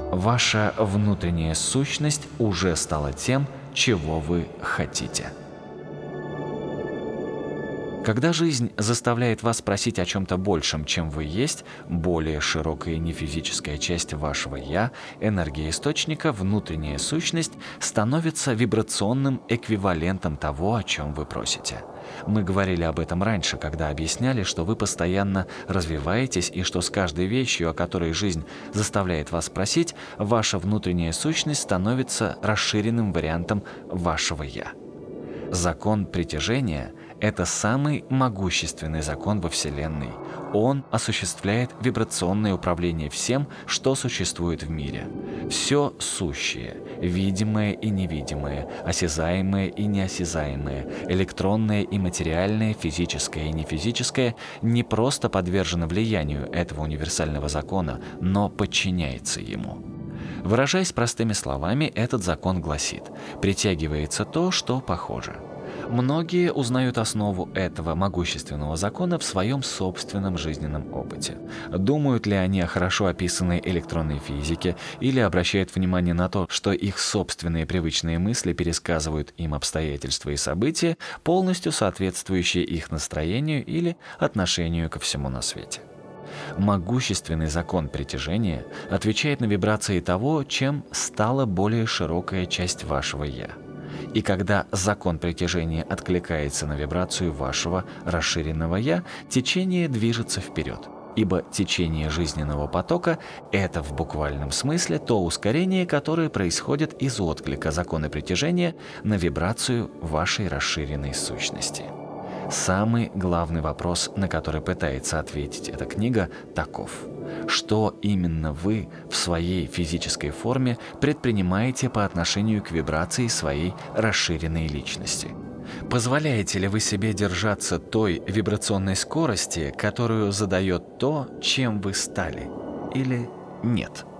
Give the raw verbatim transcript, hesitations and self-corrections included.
Ваша внутренняя сущность уже стала тем, чего вы хотите. Когда жизнь заставляет вас просить о чем-то большем, чем вы есть, более широкая нефизическая часть вашего «я», энергия источника, внутренняя сущность, становится вибрационным эквивалентом того, о чем вы просите. Мы говорили об этом раньше, когда объясняли, что вы постоянно развиваетесь и что с каждой вещью, о которой жизнь заставляет вас просить, ваша внутренняя сущность становится расширенным вариантом вашего «я». Закон притяжения – это самый могущественный закон во Вселенной. Он осуществляет вибрационное управление всем, что существует в мире. Все сущее, видимое и невидимое, осязаемое и неосязаемое, электронное и материальное, физическое и нефизическое не просто подвержено влиянию этого универсального закона, но подчиняется ему. Выражаясь простыми словами, этот закон гласит: притягивается то, что похоже. Многие узнают основу этого могущественного закона в своем собственном жизненном опыте. Думают ли они о хорошо описанной электронной физике или обращают внимание на то, что их собственные привычные мысли пересказывают им обстоятельства и события, полностью соответствующие их настроению или отношению ко всему на свете. Могущественный закон притяжения отвечает на вибрации того, чем стала более широкая часть вашего «я». И когда закон притяжения откликается на вибрацию вашего расширенного «я», течение движется вперед. Ибо течение жизненного потока – это в буквальном смысле то ускорение, которое происходит из отклика закона притяжения на вибрацию вашей расширенной сущности. Самый главный вопрос, на который пытается ответить эта книга, таков: что именно вы в своей физической форме предпринимаете по отношению к вибрации своей расширенной личности? Позволяете ли вы себе держаться той вибрационной скорости, которую задает то, чем вы стали, или нет?